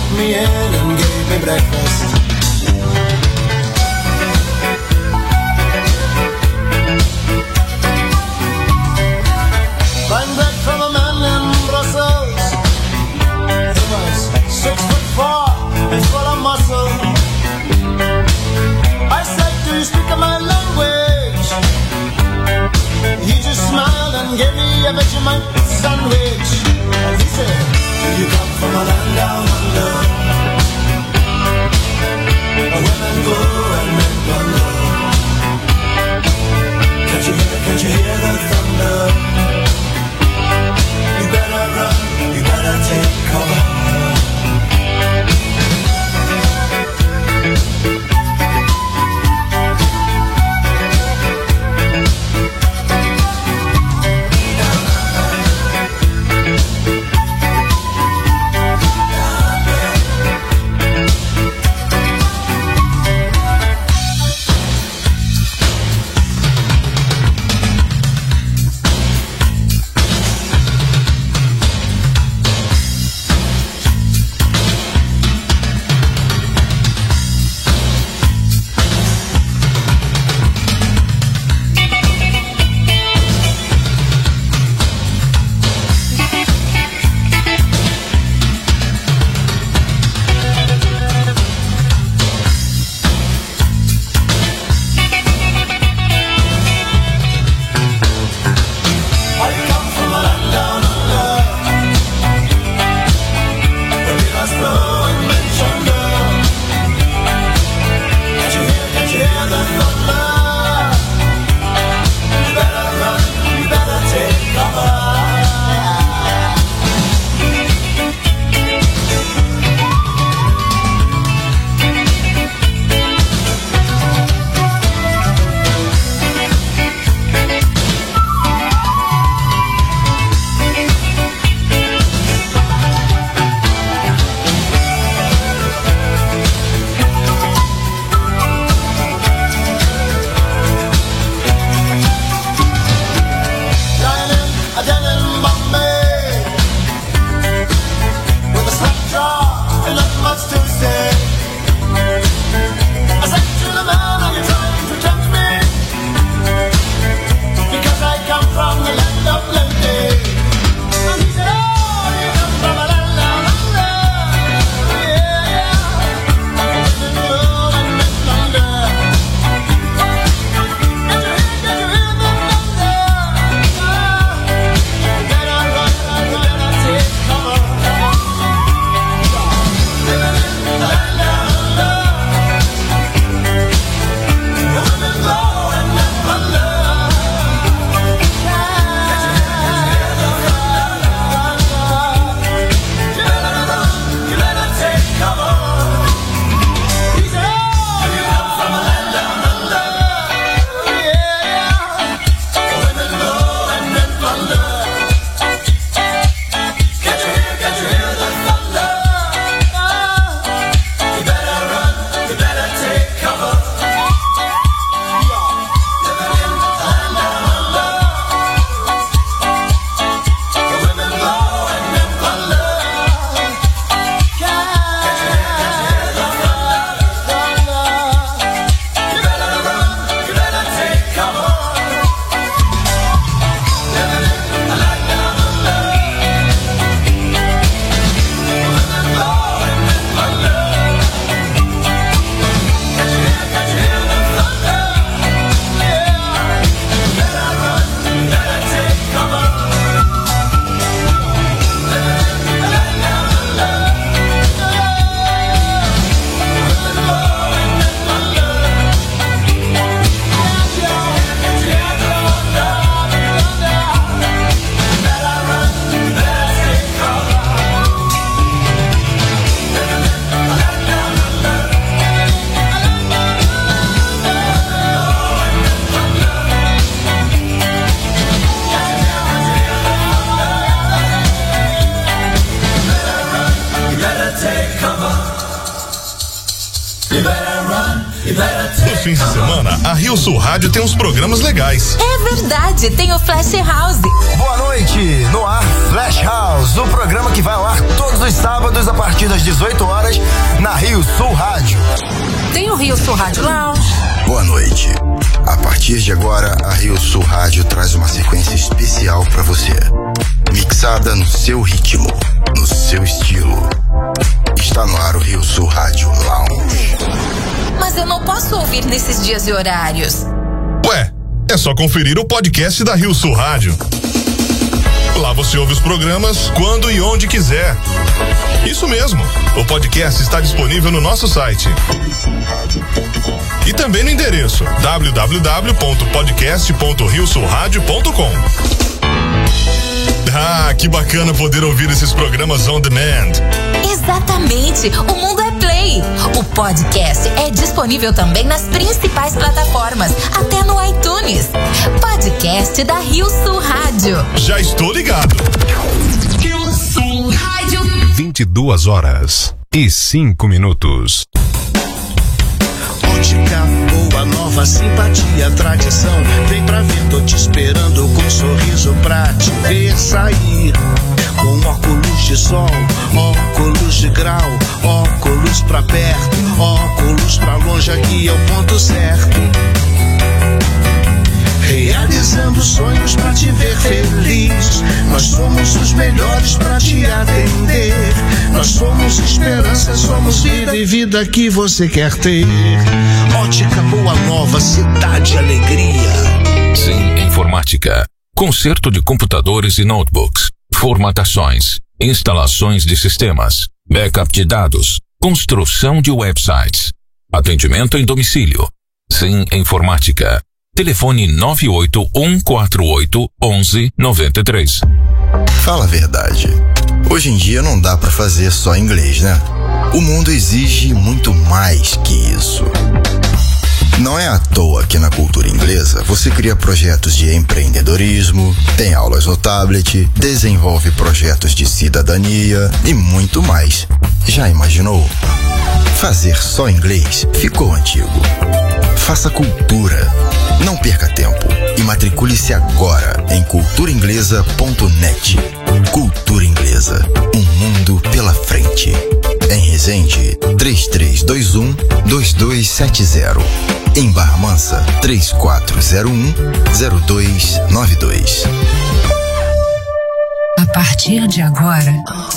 me in and gave me breakfast. Fine bread from a man in Brussels. He was 6'4" and full of muscle. I said, do you speak my language? He just smiled and gave me a Vegemite sandwich. And he said, do you come from a land down under? Women go and men wonder. Can't you hear the thunder? You better run, you better take cover. Nos fins de semana, a Rio Sul Rádio tem uns programas legais. É verdade, tem o Flash House. Boa noite, no ar Flash House, o programa que vai ao ar todos os sábados a partir das 18 horas na Rio Sul Rádio. Tem o Rio Sul Rádio Lounge. Boa noite. A partir de agora, a Rio Sul Rádio traz uma sequência especial pra você. Mixada no seu ritmo, no seu estilo. Está no ar o Rio Sul Rádio Lounge. Mas eu não posso ouvir nesses dias e horários. Ué, é só conferir o podcast da Rio Sul Rádio. Lá você ouve os programas quando e onde quiser. Isso mesmo, o podcast está disponível no nosso site. E também no endereço www.podcast.riosulradio.com. Ah, que bacana poder ouvir esses programas on demand. Exatamente, o mundo é play. O podcast é disponível também nas principais plataformas, até no iTunes. Podcast da Rio Sul Rádio. Já estou ligado. Rio Sul Rádio. 22h05. Ótica boa, nova, simpatia, tradição. Vem pra ver, tô te esperando com um sorriso pra te ver sair. Com óculos de sol, óculos de grau, óculos pra perto, óculos pra longe, aqui é o ponto certo. Realizando sonhos pra te ver feliz. Nós somos os melhores pra te atender. Nós somos esperança, somos vida e vida que você quer ter. Ótica Boa Nova, cidade alegria. Sim Informática. Conserto de computadores e notebooks. Formatações. Instalações de sistemas. Backup de dados. Construção de websites. Atendimento em domicílio. Sim Informática. Telefone 981481193. Fala a verdade. Hoje em dia não dá pra fazer só inglês, né? O mundo exige muito mais que isso. Não é à toa que na cultura inglesa você cria projetos de empreendedorismo, tem aulas no tablet, desenvolve projetos de cidadania e muito mais. Já imaginou? Fazer só inglês ficou antigo. Faça cultura. Não perca tempo e matricule-se agora em culturainglesa.net. Cultura Inglesa, um mundo pela frente. Em Resende, 3321-2270. Em Barra Mansa, 3401-0292. A partir de agora,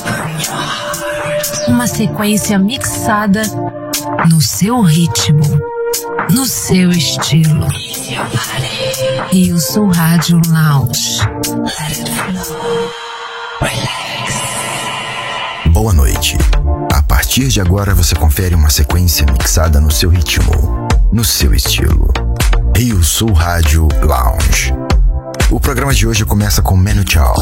uma sequência mixada no seu ritmo, no seu estilo. Rio Sul Rádio Lounge. Boa noite. A partir de agora você confere uma sequência mixada no seu ritmo, no seu estilo. Rio Sul Rádio Lounge. O programa de hoje começa com Manu Chao.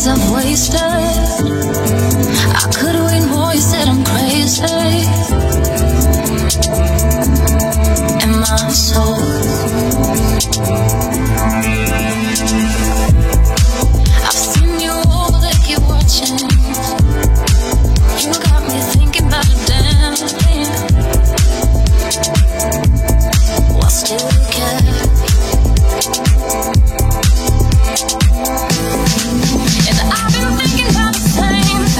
myself wasted. I could wait more, you said I'm crazy. And my soul, I've seen you all, they keep watching. You got me thinking about a damn thing. Why still you care? And I've been thinking about the same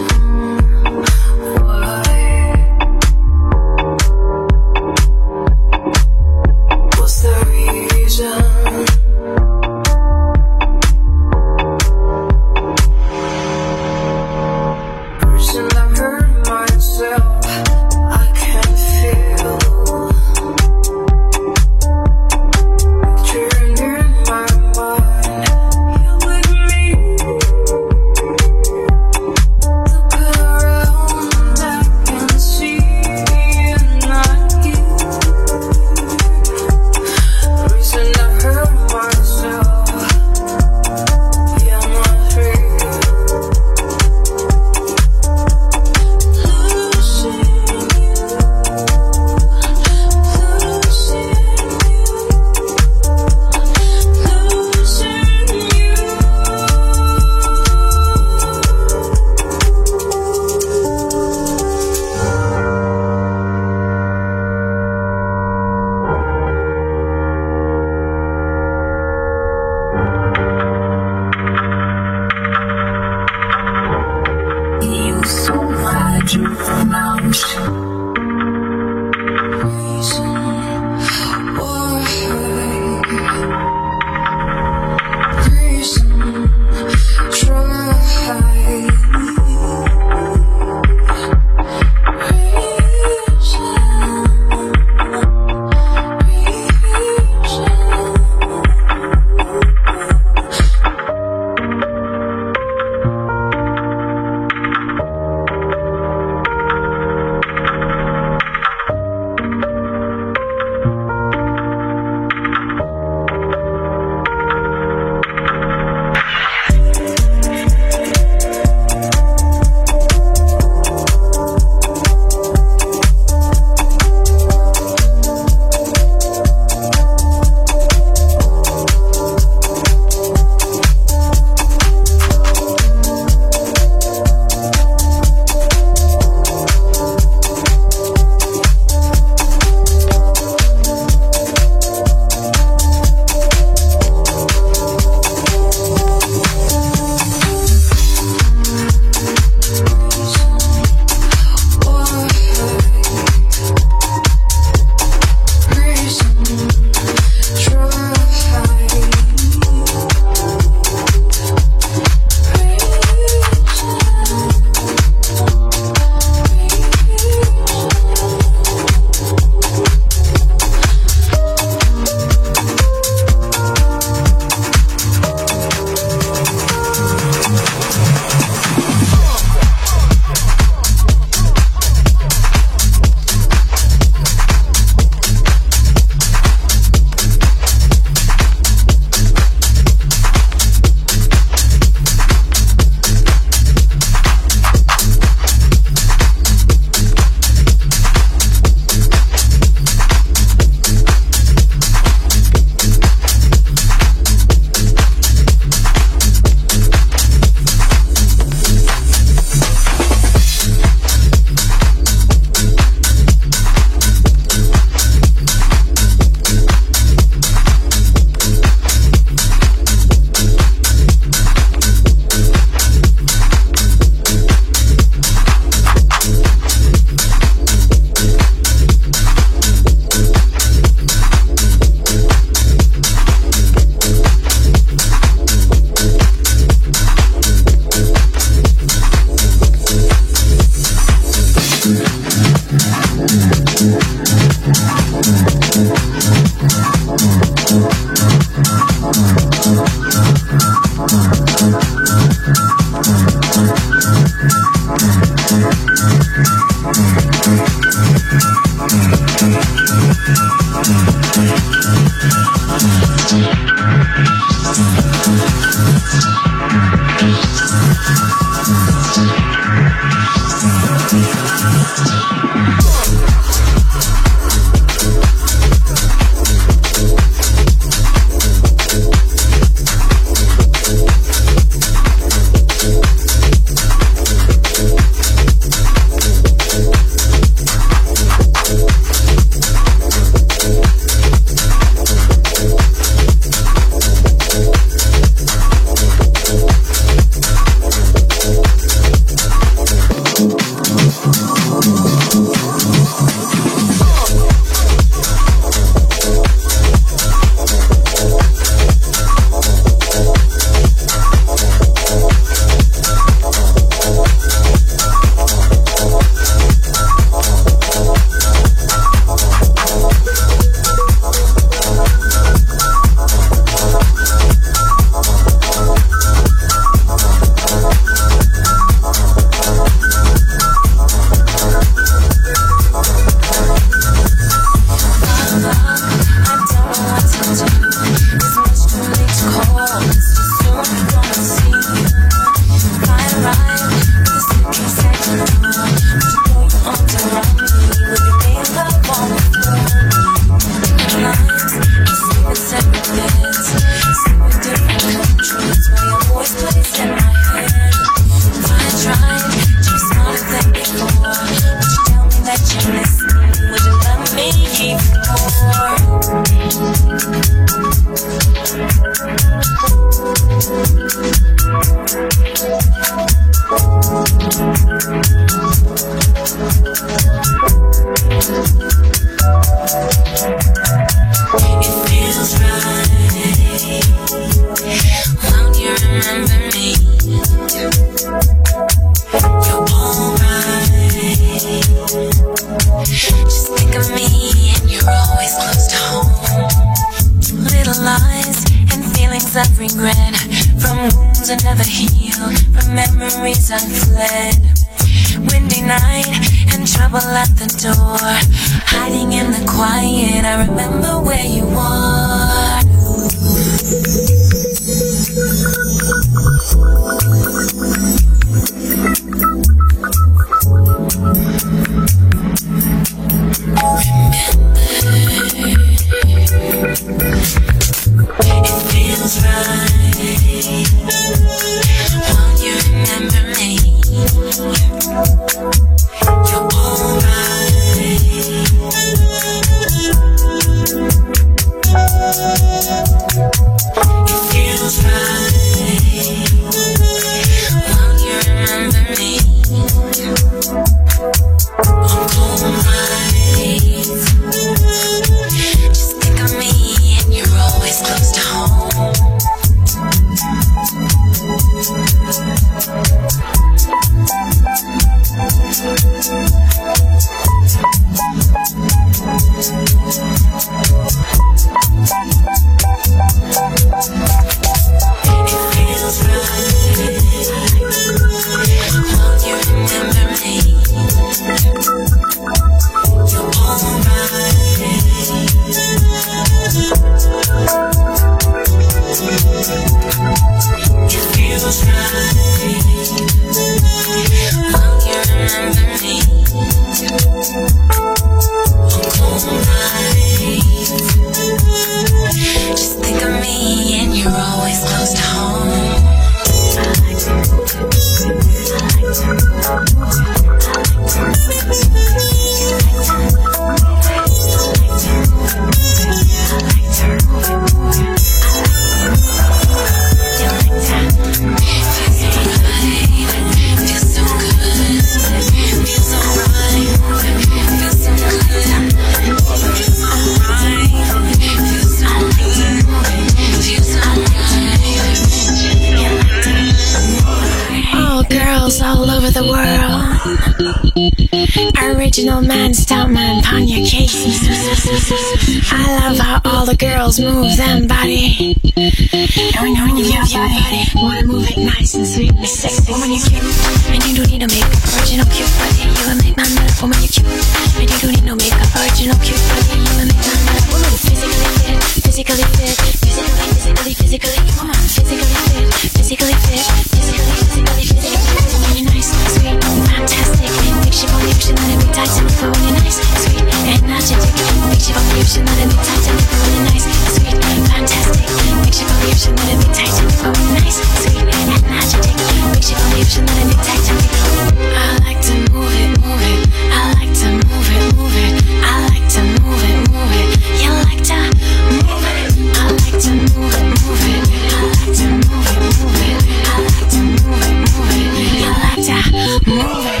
original man, stout man, Panya Casey. I love how all the girls move them body. And when you move your body, wanna move it nice and sweet and sexy. Woman, you're cute, and you don't need no makeup. Original cute body, you will make my nut. Woman, you're cute, and you don't need no makeup. Original cute body, you will make my nut. Woman, physically fit, physically fit, physically. Woman, physically fit, physically fit, physically. When you're nice, sweet, fantastic, big ship on the ocean, let it be Titanic. When you're nice, sweet, energetic, big ship on the ocean, let it be Titanic. When you're nice, sweet, fantastic, big ship on the ocean, let it be Titanic. When you're nice, sweet, energetic, big ship on the ocean, let it be Titanic. I like to move it, move it. I like to move it, move it. I like to move it, move it. You like to move it. I like to move it, move it. I like to move it, move it. I like to move it, move it. You like to move it.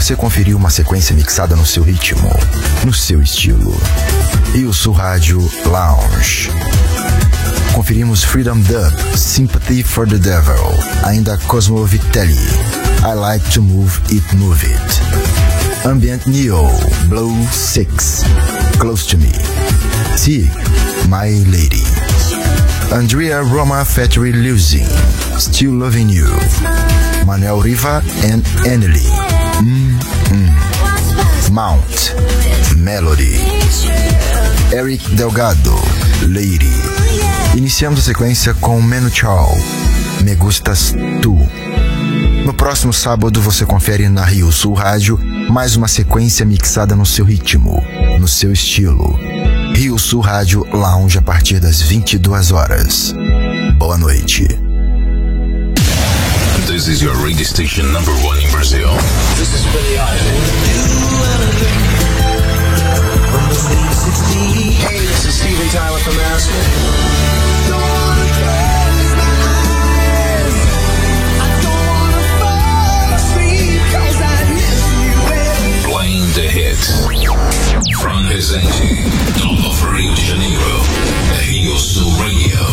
você conferiu uma sequência mixada no seu ritmo, no seu estilo. Rio Sul Rádio Lounge. Conferimos Freedom Dub, Sympathy for the Devil, ainda Cosmo Vitelli, I Like to Move It, Move It. Ambient Neo, Blow 6, Close to Me. Sig, My Lady. Andrea Roma Factory Losing, Still Loving You. Manuel Riva and Anneli, Mount, Melody. Eric Delgado, Lady. Iniciamos a sequência com Manu Chao, Me Gustas Tu. No próximo sábado você confere na Rio Sul Rádio mais uma sequência mixada no seu ritmo, no seu estilo. Rio Sul Rádio Lounge a partir das 22 horas. Boa noite. This is your radio station number 1 in Brazil. This is Billy Idol. Hey, this is Steven Tyler from Aspen. Playing the hits from Resende, top of Rio de Janeiro, Rio Sul Radio.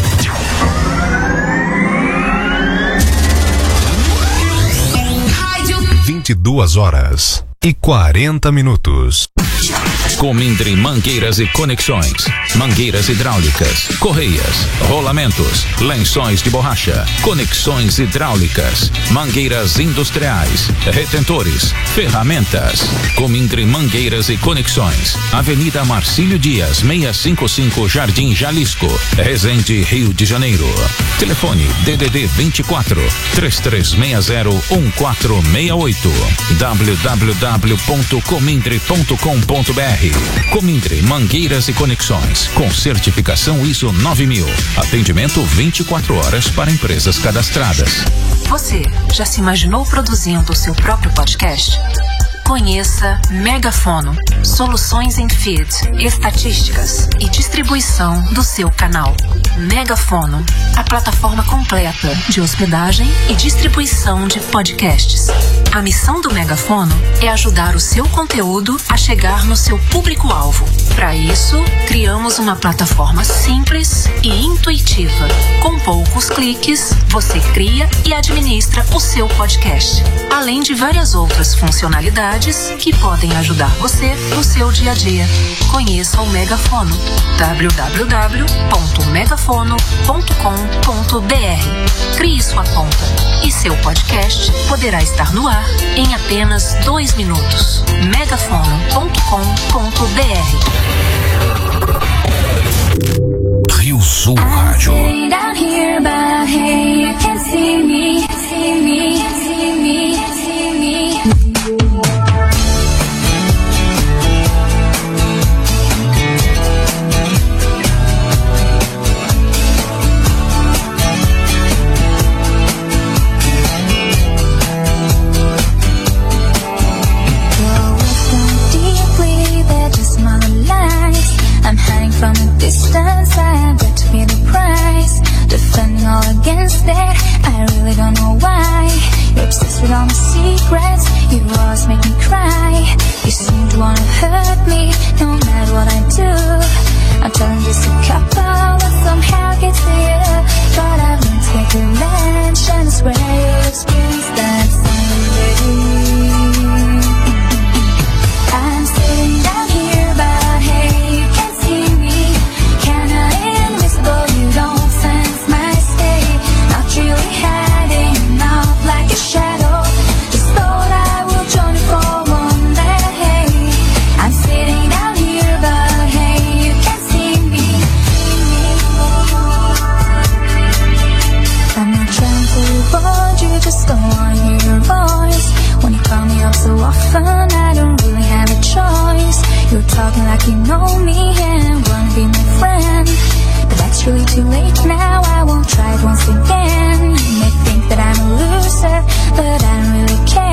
Rádio 22h40. Comindre Mangueiras e Conexões, mangueiras hidráulicas, correias, rolamentos, lençóis de borracha, conexões hidráulicas, mangueiras industriais, retentores, ferramentas. Comindre Mangueiras e Conexões, Avenida Marcílio Dias, 655 Jardim Jalisco, Resende, Rio de Janeiro. Telefone DDD 24 3360 1468 www.comindre.com.br. Comindre Mangueiras e Conexões, com certificação ISO 9000. Atendimento 24 horas para empresas cadastradas. Você já se imaginou produzindo o seu próprio podcast? Conheça Megafono, soluções em feed, estatísticas e distribuição do seu canal. Megafono, a plataforma completa de hospedagem e distribuição de podcasts. A missão do Megafono é ajudar o seu conteúdo a chegar no seu público-alvo. Para isso, criamos uma plataforma simples e intuitiva. Com poucos cliques, você cria e administra o seu podcast, além de várias outras funcionalidades que podem ajudar você no seu dia a dia. Conheça o Megafono, www.megafono.com.br. Crie sua conta e seu podcast poderá estar no ar em apenas 2 minutos. megafono.com.br. Rio Sul Rádio. Distance, I've got to pay the price. Defending all against that, I really don't know why. You're obsessed with all my secrets, you always make me cry. You seem to wanna hurt me, no matter what I do. I'm telling just a couple, but somehow gets to you. But I've learned to take revenge, and I swear you'll experience that someday. I'm sitting down here, but hey, you can't see me. Kinda invisible, you don't sense my state. Not really hiding out like a shadow. Just thought I would join you for one day. I'm sitting down here, but hey, you can't see me. I'm not trying to avoid you, just don't wanna hear your voice. When you call me up so often, I don't really have a choice. You're talking like you know me and wanna be my friend, but that's really too late now. I won't try it once again. You may think that I'm a loser, but I don't really care.